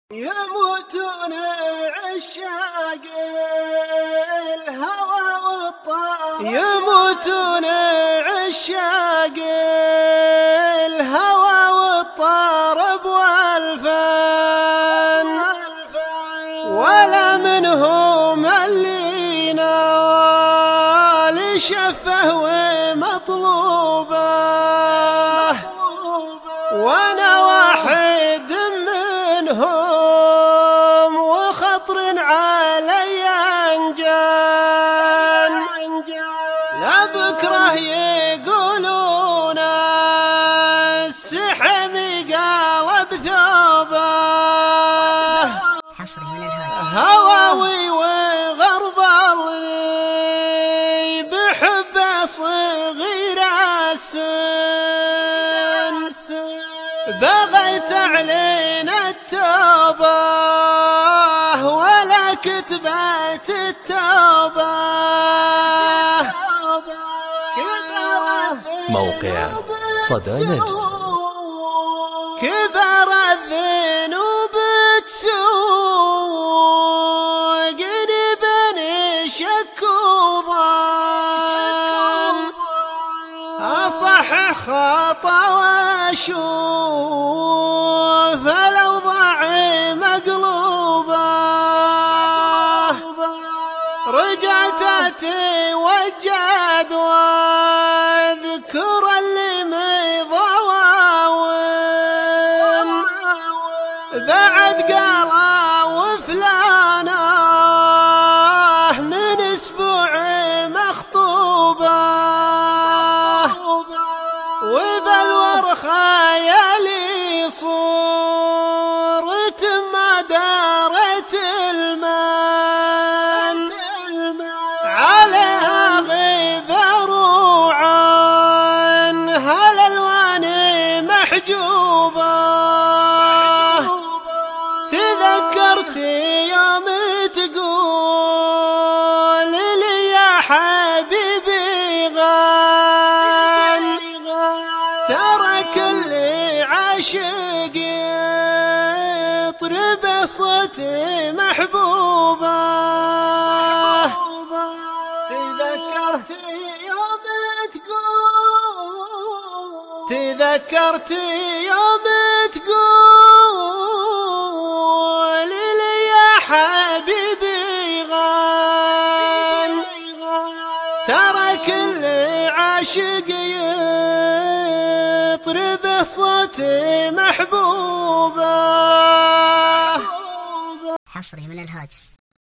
يموتون عشاق الهوى والطرب، يموتون عشاق الهوى والطرب والفن، ولا منهم اللي نال شفه ومطلوبه، وانا واحد منهم وخطر علي انجان، لا بكره يقولون السحم قلب ثوبه، هواوي وغرب اللي بحب صغير السن، بغيت علينا التوبة ولا كتبت التوبة. موقع صدى نجد. كبر الذنوب تسوقني بين شك وظن، أصحح خطأ واشوف الأوضاع مقلوبة، رجعت اتوجد واذكر اللي مضى واون، بعد قالوا وفلانه من اسبوع مخطوبه، وبالور خيالي صورة ما دارت المن، عليها غبر وعنها الألوان محجوبة، تذكرت يوم تقول لي يا حبيبي غال، ترى كل عاشق يطرب صوت محبوبة، تذكرت يوم تقول، تذكرت يوم تقول لي يا حبيبي غال، ترى كل عاشق يطرب صوت محبوبة. حصري من الهاجس.